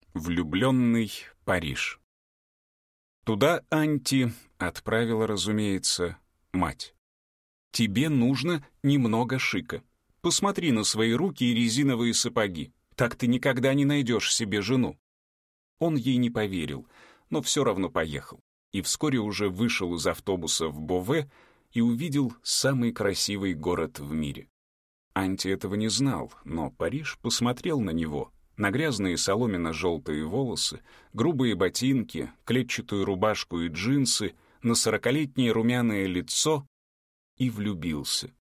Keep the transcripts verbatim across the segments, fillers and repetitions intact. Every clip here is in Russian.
Влюбленный Париж. Туда Анти отправила, разумеется, мать. «Тебе нужно немного шика. Посмотри на свои руки и резиновые сапоги. Так ты никогда не найдешь себе жену». Он ей не поверил, но все равно поехал. И вскоре уже вышел из автобуса в Бове и увидел самый красивый город в мире. Анти этого не знал, но Париж посмотрел на него, на грязные соломенно-желтые волосы, грубые ботинки, клетчатую рубашку и джинсы, на сорокалетнее румяное лицо и влюбился.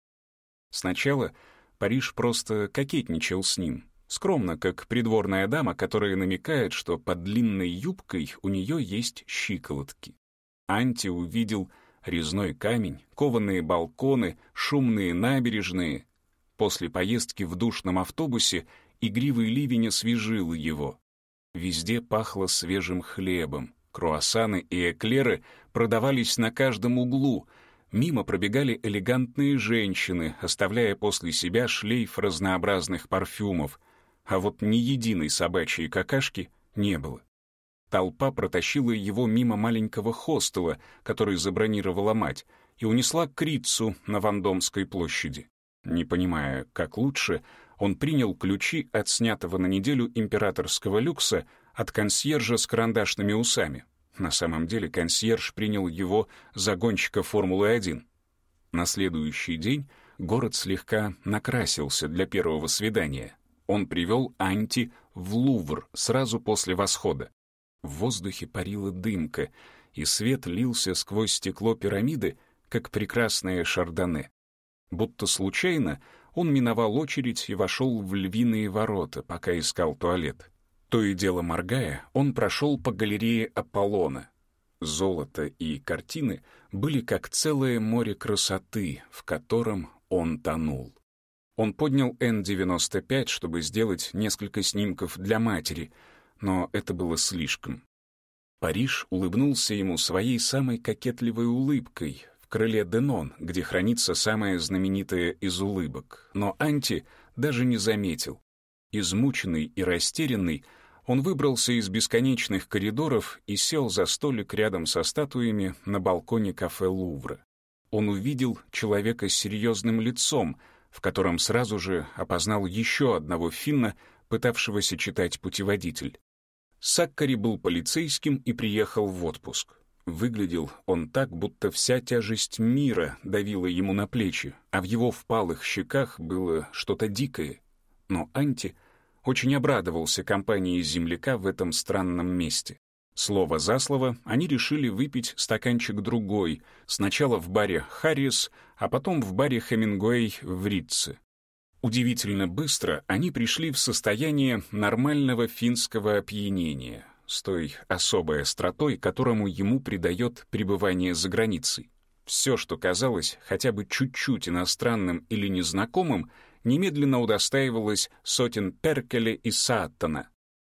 Сначала Париж просто кокетничал с ним, скромно, как придворная дама, которая намекает, что под длинной юбкой у нее есть щиколотки. Анти увидел резной камень, кованые балконы, шумные набережные. После поездки в душном автобусе игривый ливень освежил его. Везде пахло свежим хлебом. Круассаны и эклеры продавались на каждом углу. Мимо пробегали элегантные женщины, оставляя после себя шлейф разнообразных парфюмов. А вот ни единой собачьей какашки не было. Толпа протащила его мимо маленького хостела, который забронировала мать, и унесла к Риццу на Вандомской площади. Не понимая, как лучше, он принял ключи от снятого на неделю императорского люкса от консьержа с карандашными усами. На самом деле консьерж принял его за гонщика Формулы-один. На следующий день город слегка накрасился для первого свидания. Он привел Анти в Лувр сразу после восхода. В воздухе парила дымка, и свет лился сквозь стекло пирамиды, как прекрасное шардоне. Будто случайно он миновал очередь и вошел в львиные ворота, пока искал туалет. То и дело моргая, он прошел по галерее Аполлона. Золото и картины были как целое море красоты, в котором он тонул. Он поднял Эн девяносто пять, чтобы сделать несколько снимков для матери, но это было слишком. Париж улыбнулся ему своей самой кокетливой улыбкой в крыле Денон, где хранится самая знаменитая из улыбок, но Анти даже не заметил. Измученный и растерянный, он выбрался из бесконечных коридоров и сел за столик рядом со статуями на балконе кафе Лувра. Он увидел человека с серьезным лицом, в котором сразу же опознал еще одного финна, пытавшегося читать путеводитель. Саккари был полицейским и приехал в отпуск. Выглядел он так, будто вся тяжесть мира давила ему на плечи, а в его впалых щеках было что-то дикое. Но Анти очень обрадовался компании земляка в этом странном месте. Слово за слово они решили выпить стаканчик другой, сначала в баре «Харрис», а потом в баре «Хемингуэй» в Рицце. Удивительно быстро они пришли в состояние нормального финского опьянения, с той особой остротой, которому ему придает пребывание за границей. Все, что казалось хотя бы чуть-чуть иностранным или незнакомым, немедленно удостаивалось сотен Перкеле и Сааттона.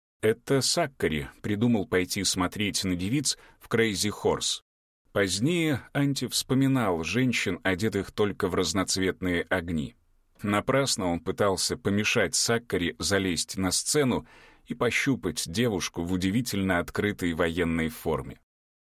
Это Саккари придумал пойти смотреть на девиц в Crazy Horse. Позднее Анти вспоминал женщин, одетых только в разноцветные огни. Напрасно он пытался помешать Саккари залезть на сцену и пощупать девушку в удивительно открытой военной форме.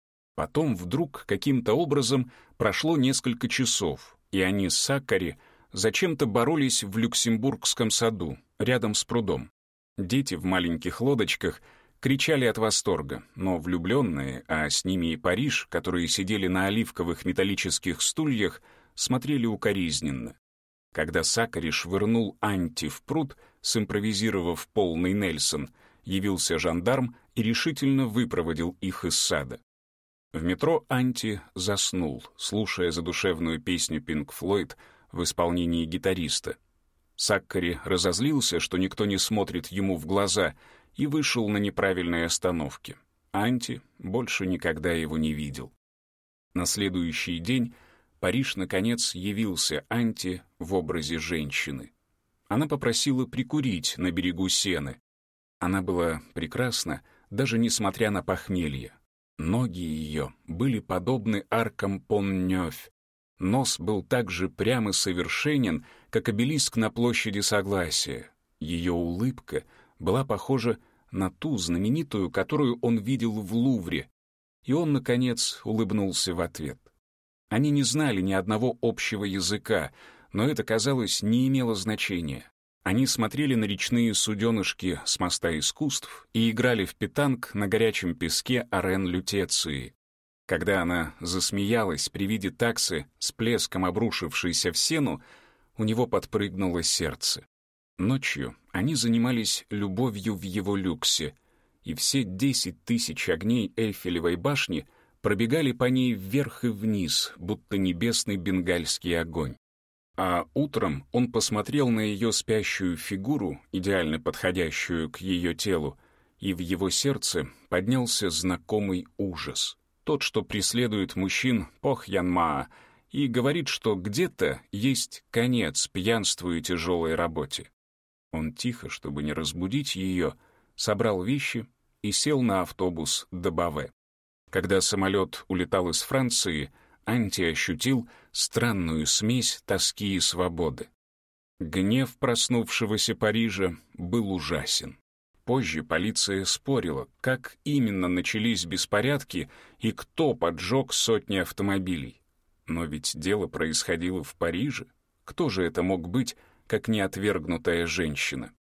Потом вдруг каким-то образом прошло несколько часов, и они с Саккари зачем-то боролись в Люксембургском саду, рядом с прудом. Дети в маленьких лодочках кричали от восторга, но влюбленные, а с ними и Париж, которые сидели на оливковых металлических стульях, смотрели укоризненно. Когда Саккари швырнул Анти в пруд, симпровизировав полный Нельсон, явился жандарм и решительно выпроводил их из сада. В метро Анти заснул, слушая задушевную песню Пинк Флойд в исполнении гитариста. Саккари разозлился, что никто не смотрит ему в глаза, и вышел на неправильной остановке. Анти больше никогда его не видел. На следующий день Париж, наконец, явился Анти в образе женщины. Она попросила прикурить на берегу Сены. Она была прекрасна, даже несмотря на похмелье. Ноги ее были подобны аркам Пон-Нёв. Нос был так же прям и совершенен, как обелиск на площади Согласия. Ее улыбка была похожа на ту знаменитую, которую он видел в Лувре, и он, наконец, улыбнулся в ответ. Они не знали ни одного общего языка, но это, казалось, не имело значения. Они смотрели на речные суденышки с моста искусств и играли в петанг на горячем песке арен Лютеции. Когда она засмеялась при виде таксы с плеском обрушившейся в сену, у него подпрыгнуло сердце. Ночью они занимались любовью в его люксе, и все десять тысяч огней Эйфелевой башни пробегали по ней вверх и вниз, будто небесный бенгальский огонь. А утром он посмотрел на ее спящую фигуру, идеально подходящую к ее телу, и в его сердце поднялся знакомый ужас. Тот, что преследует мужчин Похьянмаа и говорит, что где-то есть конец пьянству и тяжелой работе. Он тихо, чтобы не разбудить ее, собрал вещи и сел на автобус до Баве. Когда самолет улетал из Франции, Анти ощутил странную смесь тоски и свободы. Гнев проснувшегося Парижа был ужасен. Позже полиция спорила, как именно начались беспорядки и кто поджег сотни автомобилей. Но ведь дело происходило в Париже. Кто же это мог быть, как неотвергнутая женщина?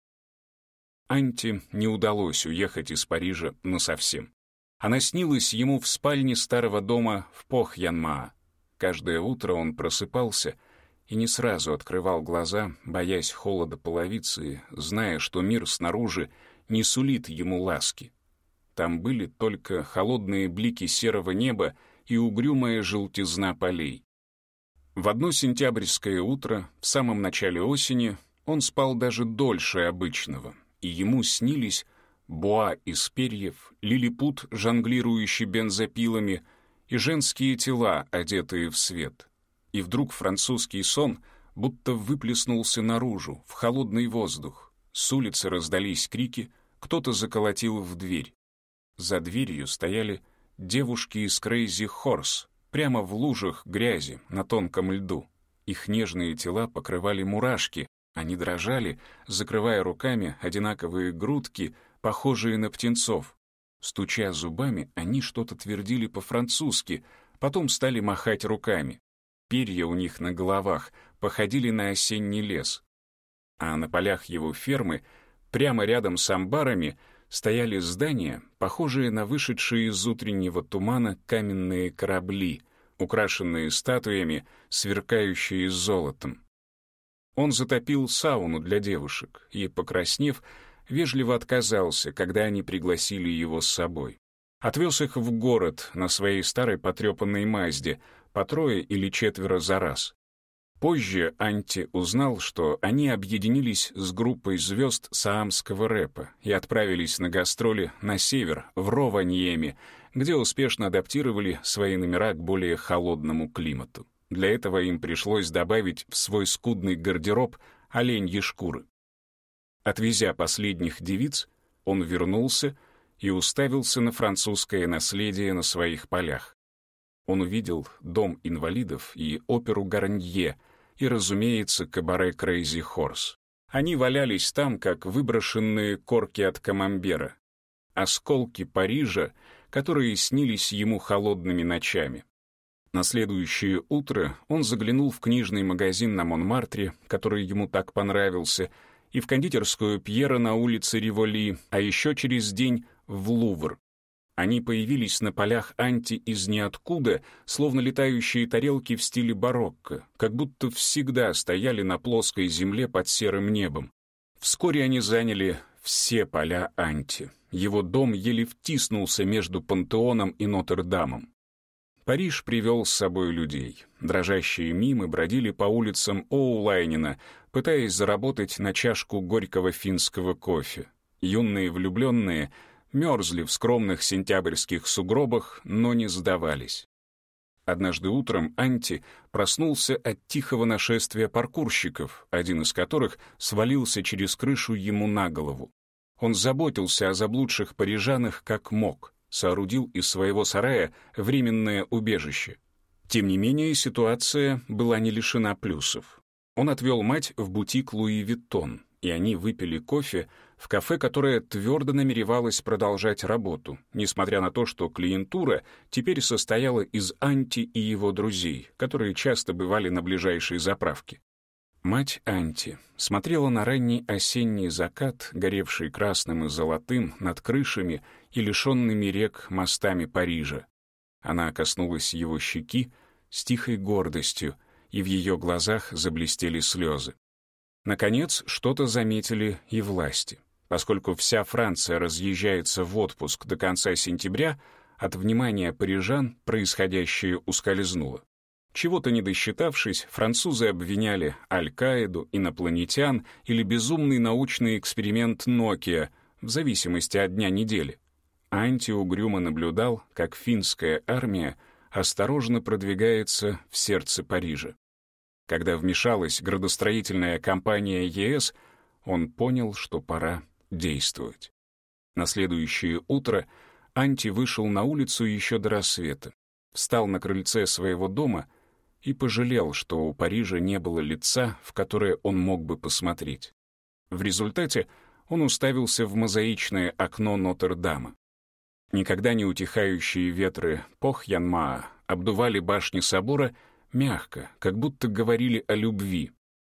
Анти не удалось уехать из Парижа насовсем. Она снилась ему в спальне старого дома в Похьянмаа. Каждое утро он просыпался и не сразу открывал глаза, боясь холода половицы, зная, что мир снаружи не сулит ему ласки. Там были только холодные блики серого неба и угрюмая желтизна полей. В одно сентябрьское утро, в самом начале осени, он спал даже дольше обычного, и ему снились боа из перьев, лилипут, жонглирующий бензопилами, и женские тела, одетые в свет. И вдруг французский сон будто выплеснулся наружу, в холодный воздух. С улицы раздались крики, кто-то заколотил в дверь. За дверью стояли девушки из Crazy Horse, прямо в лужах грязи, на тонком льду. Их нежные тела покрывали мурашки, они дрожали, закрывая руками одинаковые грудки, похожие на птенцов. Стуча зубами, они что-то твердили по-французски, потом стали махать руками. Перья у них на головах походили на осенний лес. А на полях его фермы, прямо рядом с амбарами, стояли здания, похожие на вышедшие из утреннего тумана каменные корабли, украшенные статуями, сверкающие золотом. Он затопил сауну для девушек и, покраснев, вежливо отказался, когда они пригласили его с собой. Отвез их в город на своей старой потрепанной Мазде, по трое или четверо за раз. Позже Анти узнал, что они объединились с группой звезд саамского рэпа и отправились на гастроли на север, в Рованьеме, где успешно адаптировали свои номера к более холодному климату. Для этого им пришлось добавить в свой скудный гардероб оленьи шкуры. Отвезя последних девиц, он вернулся и уставился на французское наследие на своих полях. Он увидел дом инвалидов и оперу Гарнье, и, разумеется, кабаре Crazy Horse. Они валялись там, как выброшенные корки от камамбера, осколки Парижа, которые снились ему холодными ночами. На следующее утро он заглянул в книжный магазин на Монмартре, который ему так понравился, и в кондитерскую Пьера на улице Риволи, а еще через день в Лувр. Они появились на полях Анти из ниоткуда, словно летающие тарелки в стиле барокко, как будто всегда стояли на плоской земле под серым небом. Вскоре они заняли все поля Анти. Его дом еле втиснулся между Пантеоном и Нотр-Дамом. Париж привел с собой людей. Дрожащие мимы бродили по улицам Оулайнена, пытаясь заработать на чашку горького финского кофе. Юные влюбленные мерзли в скромных сентябрьских сугробах, но не сдавались. Однажды утром Анти проснулся от тихого нашествия паркурщиков, один из которых свалился через крышу ему на голову. Он заботился о заблудших парижанах как мог, соорудил из своего сарая временное убежище. Тем не менее, ситуация была не лишена плюсов. Он отвел мать в бутик Луи Виттон, и они выпили кофе в кафе, которое твердо намеревалось продолжать работу, несмотря на то, что клиентура теперь состояла из Анти и его друзей, которые часто бывали на ближайшей заправке. Мать Анти смотрела на ранний осенний закат, горевший красным и золотым над крышами и лишенными рек мостами Парижа. Она коснулась его щеки с тихой гордостью, и в ее глазах заблестели слезы. Наконец, что-то заметили и власти. Поскольку вся Франция разъезжается в отпуск до конца сентября, от внимания парижан происходящее ускользнуло. Чего-то не досчитавшись, французы обвиняли Аль-Каиду, инопланетян или безумный научный эксперимент Nokia, в зависимости от дня недели. Анти угрюмо наблюдал, как финская армия осторожно продвигается в сердце Парижа. Когда вмешалась градостроительная компания ЕС, он понял, что пора действовать. На следующее утро Анти вышел на улицу еще до рассвета, встал на крыльце своего дома и пожалел, что у Парижа не было лица, в которое он мог бы посмотреть. В результате он уставился в мозаичное окно Нотр-Дама. Никогда не утихающие ветры Пох-Янмаа обдували башни собора мягко, как будто говорили о любви.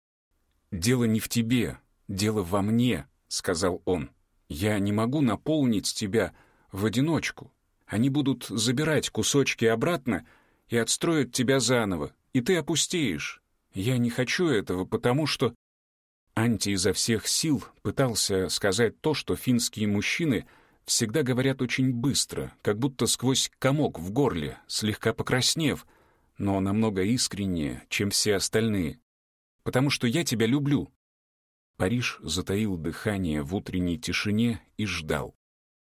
«Дело не в тебе, дело во мне», — сказал он. «Я не могу наполнить тебя в одиночку. Они будут забирать кусочки обратно и отстроят тебя заново, и ты опустеешь. Я не хочу этого, потому что...» Анти изо всех сил пытался сказать то, что финские мужчины всегда говорят очень быстро, как будто сквозь комок в горле, слегка покраснев, но намного искреннее, чем все остальные. «Потому что я тебя люблю». Париж затаил дыхание в утренней тишине и ждал.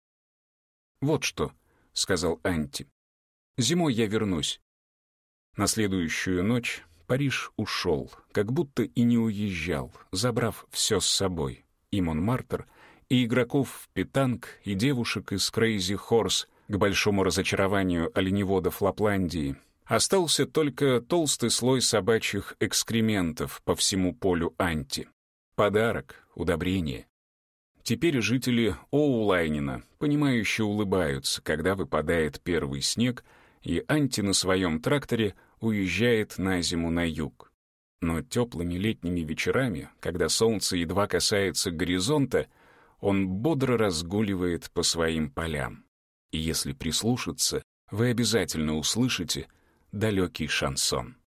«Вот что», — сказал Анти, — «зимой я вернусь». На следующую ночь Париж ушел, как будто и не уезжал, забрав все с собой, и Монмартр, и игроков в питанг, и девушек из Crazy Horse, к большому разочарованию оленеводов Лапландии. Остался только толстый слой собачьих экскрементов по всему полю Анти. Подарок, удобрение. Теперь жители Оулайнена, понимающе улыбаются, когда выпадает первый снег, и Анти на своем тракторе уезжает на зиму на юг. Но теплыми летними вечерами, когда солнце едва касается горизонта, он бодро разгуливает по своим полям. И если прислушаться, вы обязательно услышите далекий шансон.